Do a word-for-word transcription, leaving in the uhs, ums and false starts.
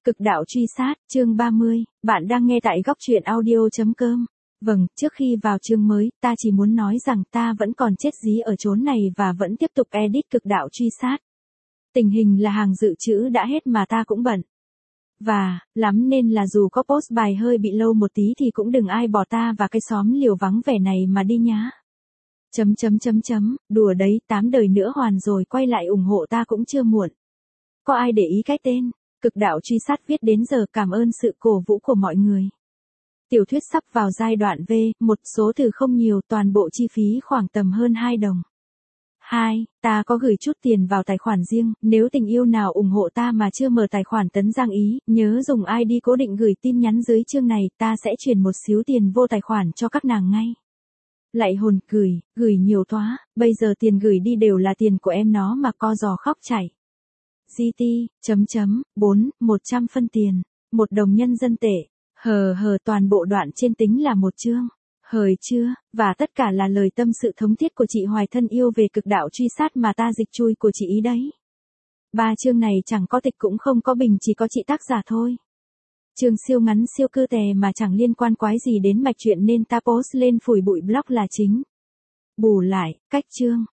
Cực đạo truy sát, chương ba mươi, bạn đang nghe tại góc truyện audio.com. Vâng, trước khi vào chương mới, ta chỉ muốn nói rằng ta vẫn còn chết dí ở chốn này và vẫn tiếp tục edit cực đạo truy sát. Tình hình là hàng dự trữ đã hết mà ta cũng bận. Và, lắm nên là dù có post bài hơi bị lâu một tí thì cũng đừng ai bỏ ta và cái xóm liều vắng vẻ này mà đi nhá. Chấm chấm chấm chấm, đùa đấy, tám đời nữa hoàn rồi quay lại ủng hộ ta cũng chưa muộn. Có ai để ý cái tên? Cực đạo truy sát viết đến giờ cảm ơn sự cổ vũ của mọi người. Tiểu thuyết sắp vào giai đoạn V, một số từ không nhiều, toàn bộ chi phí khoảng tầm hơn hai đồng. hai. Ta có gửi chút tiền vào tài khoản riêng, nếu tình yêu nào ủng hộ ta mà chưa mở tài khoản Tấn Giang Ý, nhớ dùng i đê cố định gửi tin nhắn dưới chương này, ta sẽ chuyển một xíu tiền vô tài khoản cho các nàng ngay. Lại hồn gửi, gửi nhiều thoá, bây giờ tiền gửi đi đều là tiền của em nó mà co giò khóc chảy. giê tê, chấm chấm, bốn, một trăm phân tiền, một đồng nhân dân tệ, hờ hờ toàn bộ đoạn trên tính là một chương, hời chưa, và tất cả là lời tâm sự thống thiết của chị Hoài thân yêu về cực đạo truy sát mà ta dịch chui của chị ý đấy. Ba chương này chẳng có tịch cũng không có bình, chỉ có chị tác giả thôi. Chương siêu ngắn siêu cư tè mà chẳng liên quan quái gì đến mạch truyện nên ta post lên phủi bụi blog là chính. Bù lại, cách chương,